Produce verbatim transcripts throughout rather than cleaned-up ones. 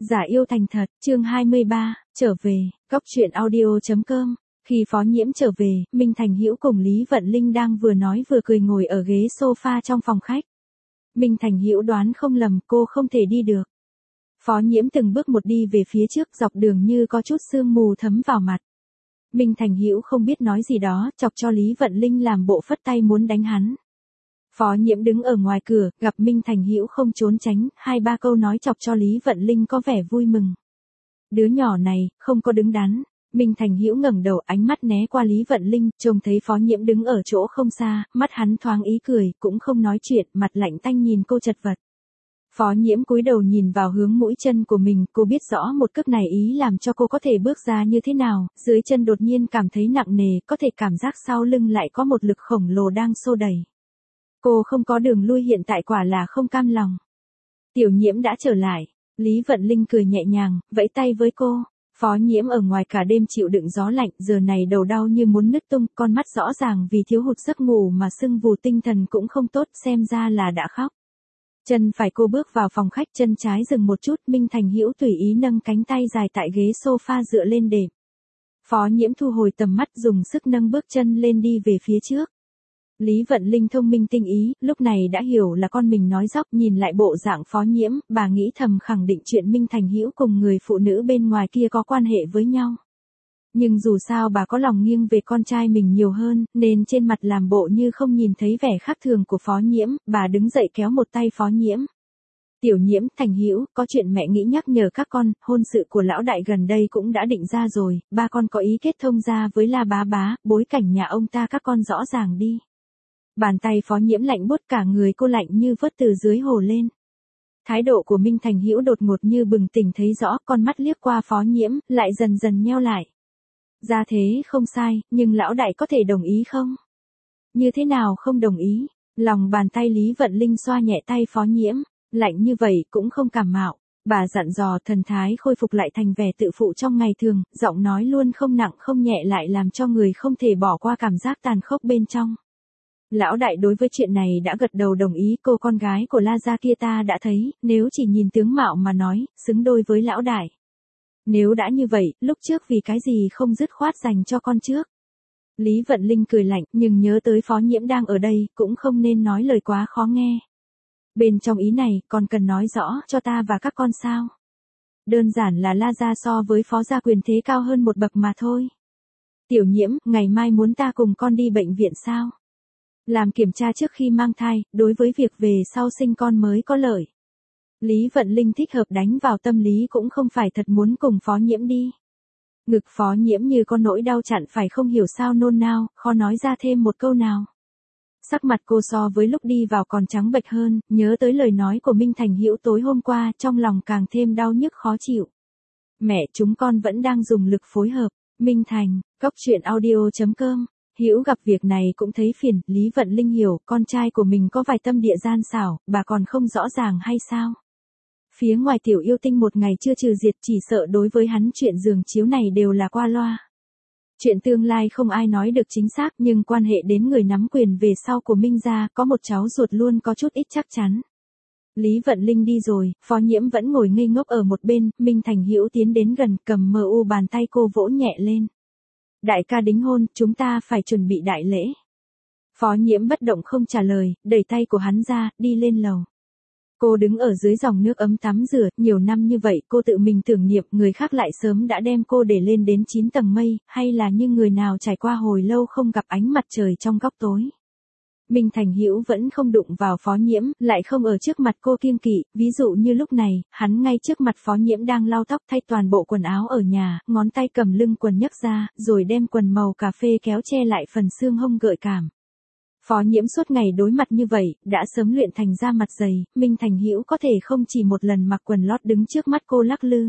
Giả yêu thành thật, chương hai mươi ba, trở về, góc truyện audio chấm com. Khi Phó Nhiễm trở về, Minh Thành Hữu cùng Lý Vận Linh đang vừa nói vừa cười ngồi ở ghế sofa trong phòng khách. Minh Thành Hữu đoán không lầm, cô không thể đi được. Phó Nhiễm từng bước một đi về phía trước, dọc đường như có chút sương mù thấm vào mặt. Minh Thành Hữu không biết nói gì đó, chọc cho Lý Vận Linh làm bộ phất tay muốn đánh hắn. Phó Nhiễm đứng ở ngoài cửa, gặp Minh Thành Hữu không trốn tránh, hai ba câu nói chọc cho Lý Vận Linh có vẻ vui mừng. Đứa nhỏ này, không có đứng đắn. Minh Thành Hữu ngẩng đầu, ánh mắt né qua Lý Vận Linh, trông thấy Phó Nhiễm đứng ở chỗ không xa, mắt hắn thoáng ý cười, cũng không nói chuyện, mặt lạnh tanh nhìn cô chật vật. Phó Nhiễm cúi đầu nhìn vào hướng mũi chân của mình, cô biết rõ một cước này ý làm cho cô có thể bước ra như thế nào, dưới chân đột nhiên cảm thấy nặng nề, có thể cảm giác sau lưng lại có một lực khổng lồ đang xô đẩy. Cô không có đường lui, hiện tại quả là không cam lòng. Tiểu Nhiễm đã trở lại. Lý Vận Linh cười nhẹ nhàng, vẫy tay với cô. Phó Nhiễm ở ngoài cả đêm chịu đựng gió lạnh, giờ này đầu đau như muốn nứt tung, con mắt rõ ràng vì thiếu hụt giấc ngủ mà sưng vù, tinh thần cũng không tốt, xem ra là đã khóc. Chân phải cô bước vào phòng khách, chân trái dừng một chút, Minh Thành Hữu tùy ý nâng cánh tay dài tại ghế sofa dựa lên đệm. Phó Nhiễm thu hồi tầm mắt, dùng sức nâng bước chân lên đi về phía trước. Lý Vận Linh thông minh tinh ý, lúc này đã hiểu là con mình nói dóc, nhìn lại bộ dạng Phó Nhiễm, bà nghĩ thầm khẳng định chuyện Minh Thành Hữu cùng người phụ nữ bên ngoài kia có quan hệ với nhau. Nhưng dù sao bà có lòng nghiêng về con trai mình nhiều hơn, nên trên mặt làm bộ như không nhìn thấy vẻ khác thường của Phó Nhiễm, bà đứng dậy kéo một tay Phó Nhiễm. Tiểu Nhiễm, Thành Hữu, có chuyện mẹ nghĩ nhắc nhở các con, hôn sự của lão đại gần đây cũng đã định ra rồi, ba con có ý kết thông gia với La Bá Bá, bối cảnh nhà ông ta các con rõ ràng đi. Bàn tay Phó Nhiễm lạnh buốt, cả người cô lạnh như vớt từ dưới hồ lên. Thái độ của Minh Thành Hữu đột ngột như bừng tỉnh thấy rõ, con mắt liếc qua Phó Nhiễm, lại dần dần nheo lại. Ra thế không sai, nhưng lão đại có thể đồng ý không? Như thế nào không đồng ý? Lòng bàn tay Lý Vận Linh xoa nhẹ tay Phó Nhiễm, lạnh như vậy cũng không cảm mạo. Bà dặn dò, thần thái khôi phục lại thành vẻ tự phụ trong ngày thường, giọng nói luôn không nặng không nhẹ lại làm cho người không thể bỏ qua cảm giác tàn khốc bên trong. Lão đại đối với chuyện này đã gật đầu đồng ý, cô con gái của La gia kia ta đã thấy, nếu chỉ nhìn tướng mạo mà nói, xứng đôi với lão đại. Nếu đã như vậy, lúc trước vì cái gì không dứt khoát dành cho con trước? Lý Vận Linh cười lạnh, nhưng nhớ tới Phó Nhiễm đang ở đây, cũng không nên nói lời quá khó nghe. Bên trong ý này, còn cần nói rõ cho ta và các con sao? Đơn giản là La gia so với Phó gia quyền thế cao hơn một bậc mà thôi. Tiểu Nhiễm, ngày mai muốn ta cùng con đi bệnh viện sao? Làm kiểm tra trước khi mang thai, đối với việc về sau sinh con mới có lợi. Lý Vận Linh thích hợp đánh vào tâm lý, cũng không phải thật muốn cùng Phó Nhiễm đi. Ngực Phó Nhiễm như có nỗi đau chặn phải, không hiểu sao nôn nao, khó nói ra thêm một câu nào. Sắc mặt cô so với lúc đi vào còn trắng bệch hơn, nhớ tới lời nói của Minh Thành Hữu tối hôm qua, trong lòng càng thêm đau nhức khó chịu. Mẹ, chúng con vẫn đang dùng lực phối hợp. Minh Thành, góc truyện audio chấm com. Hữu gặp việc này cũng thấy phiền, Lý Vận Linh hiểu, con trai của mình có vài tâm địa gian xảo, bà còn không rõ ràng hay sao? Phía ngoài tiểu yêu tinh một ngày chưa trừ diệt, chỉ sợ đối với hắn chuyện giường chiếu này đều là qua loa. Chuyện tương lai không ai nói được chính xác, nhưng quan hệ đến người nắm quyền về sau của Minh gia, có một cháu ruột luôn có chút ít chắc chắn. Lý Vận Linh đi rồi, Phó Nhiễm vẫn ngồi ngây ngốc ở một bên, Minh Thành Hữu tiến đến gần, cầm mờ u bàn tay cô vỗ nhẹ lên. Đại ca đính hôn, chúng ta phải chuẩn bị đại lễ. Phó Nhiễm bất động không trả lời, đẩy tay của hắn ra, đi lên lầu. Cô đứng ở dưới dòng nước ấm tắm rửa, nhiều năm như vậy cô tự mình tưởng niệm, người khác lại sớm đã đem cô để lên đến chín tầng mây, hay là như người nào trải qua hồi lâu không gặp ánh mặt trời trong góc tối. Minh Thành Hữu vẫn không đụng vào Phó Nhiễm, lại không ở trước mặt cô kiêng kỵ, ví dụ như lúc này, hắn ngay trước mặt Phó Nhiễm đang lau tóc, thay toàn bộ quần áo ở nhà, ngón tay cầm lưng quần nhấc ra, rồi đem quần màu cà phê kéo che lại phần xương hông gợi cảm. Phó Nhiễm suốt ngày đối mặt như vậy, đã sớm luyện thành da mặt dày, Minh Thành Hữu có thể không chỉ một lần mặc quần lót đứng trước mắt cô lắc lư.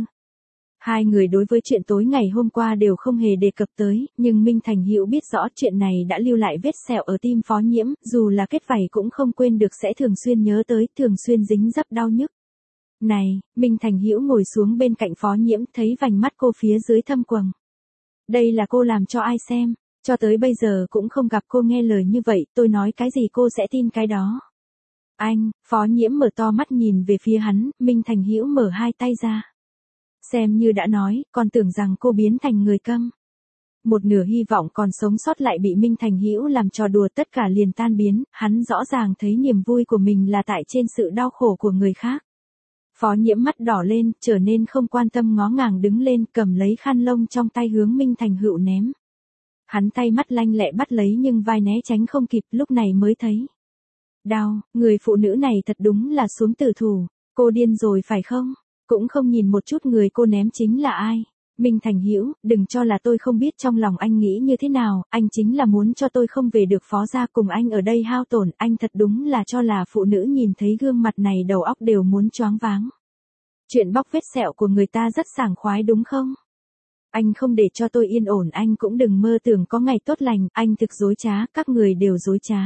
Hai người đối với chuyện tối ngày hôm qua đều không hề đề cập tới, nhưng Minh Thành Hữu biết rõ chuyện này đã lưu lại vết sẹo ở tim Phó Nhiễm, dù là kết vảy cũng không quên được, sẽ thường xuyên nhớ tới, thường xuyên dính dấp đau nhức. Này, Minh Thành Hữu ngồi xuống bên cạnh Phó Nhiễm, thấy vành mắt cô phía dưới thâm quầng. Đây là cô làm cho ai xem, cho tới bây giờ cũng không gặp cô nghe lời như vậy, tôi nói cái gì cô sẽ tin cái đó. Anh, Phó Nhiễm mở to mắt nhìn về phía hắn, Minh Thành Hữu mở hai tay ra. Xem như đã nói, còn tưởng rằng cô biến thành người câm. Một nửa hy vọng còn sống sót lại bị Minh Thành Hữu làm trò đùa, tất cả liền tan biến, hắn rõ ràng thấy niềm vui của mình là tại trên sự đau khổ của người khác. Phó Nhiễm mắt đỏ lên, trở nên không quan tâm, ngó ngàng đứng lên, cầm lấy khăn lông trong tay hướng Minh Thành Hữu ném. Hắn tay mắt lanh lẹ bắt lấy nhưng vai né tránh không kịp, lúc này mới thấy. Đau, người phụ nữ này thật đúng là xuống tử thủ, cô điên rồi phải không? Cũng không nhìn một chút người cô ném chính là ai. Minh Thành Hữu, đừng cho là tôi không biết trong lòng anh nghĩ như thế nào, anh chính là muốn cho tôi không về được Phó gia cùng anh ở đây hao tổn, anh thật đúng là cho là phụ nữ nhìn thấy gương mặt này đầu óc đều muốn choáng váng. Chuyện bóc vết sẹo của người ta rất sảng khoái đúng không? Anh không để cho tôi yên ổn, anh cũng đừng mơ tưởng có ngày tốt lành, anh thực dối trá, các người đều dối trá.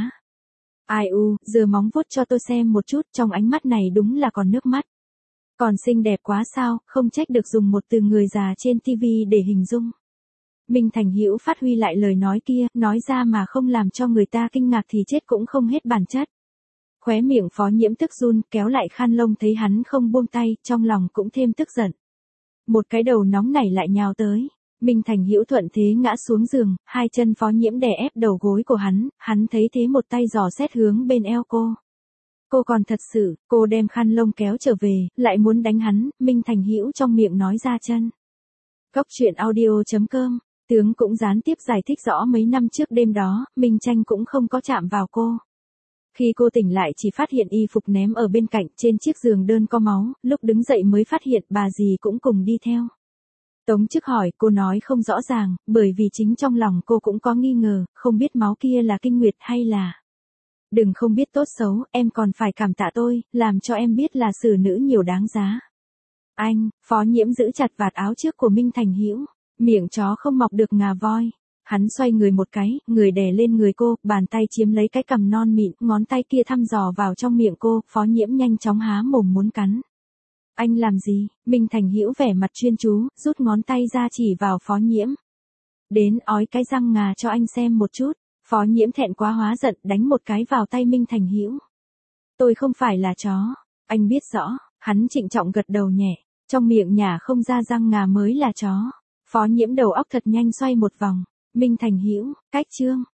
Ai u, giờ móng vuốt cho tôi xem một chút, trong ánh mắt này đúng là còn nước mắt. Còn xinh đẹp quá sao, không trách được dùng một từ người già trên tivi để hình dung. Minh Thành Hữu phát huy lại lời nói kia, nói ra mà không làm cho người ta kinh ngạc thì chết cũng không hết bản chất. Khóe miệng Phó Nhiễm tức run, kéo lại khăn lông thấy hắn không buông tay, trong lòng cũng thêm tức giận. Một cái đầu nóng nảy lại nhào tới. Minh Thành Hữu thuận thế ngã xuống giường, hai chân Phó Nhiễm đè ép đầu gối của hắn, hắn thấy thế một tay dò xét hướng bên eo cô. Cô còn thật sự, cô đem khăn lông kéo trở về, lại muốn đánh hắn, Minh Thành Hữu trong miệng nói ra chân. Cốc truyện audio chấm com, tướng cũng gián tiếp giải thích rõ mấy năm trước đêm đó, Minh Tranh cũng không có chạm vào cô. Khi cô tỉnh lại chỉ phát hiện y phục ném ở bên cạnh, trên chiếc giường đơn có máu, lúc đứng dậy mới phát hiện bà dì cũng cùng đi theo. Tống Chức hỏi, cô nói không rõ ràng, bởi vì chính trong lòng cô cũng có nghi ngờ, không biết máu kia là kinh nguyệt hay là... Đừng không biết tốt xấu, em còn phải cảm tạ tôi, làm cho em biết là xử nữ nhiều đáng giá. Anh, Phó Nhiễm giữ chặt vạt áo trước của Minh Thành Hữu, miệng chó không mọc được ngà voi. Hắn xoay người một cái, người đè lên người cô, bàn tay chiếm lấy cái cằm non mịn, ngón tay kia thăm dò vào trong miệng cô, Phó Nhiễm nhanh chóng há mồm muốn cắn. Anh làm gì? Minh Thành Hữu vẻ mặt chuyên chú, rút ngón tay ra chỉ vào Phó Nhiễm. Đến ói cái răng ngà cho anh xem một chút. Phó Nhiễm thẹn quá hóa giận, đánh một cái vào tay Minh Thành Hữu. Tôi không phải là chó, anh biết rõ. Hắn trịnh trọng gật đầu nhẹ, trong miệng nhả không ra răng ngà mới là chó. Phó Nhiễm đầu óc thật nhanh xoay một vòng. Minh Thành Hữu, cách chương.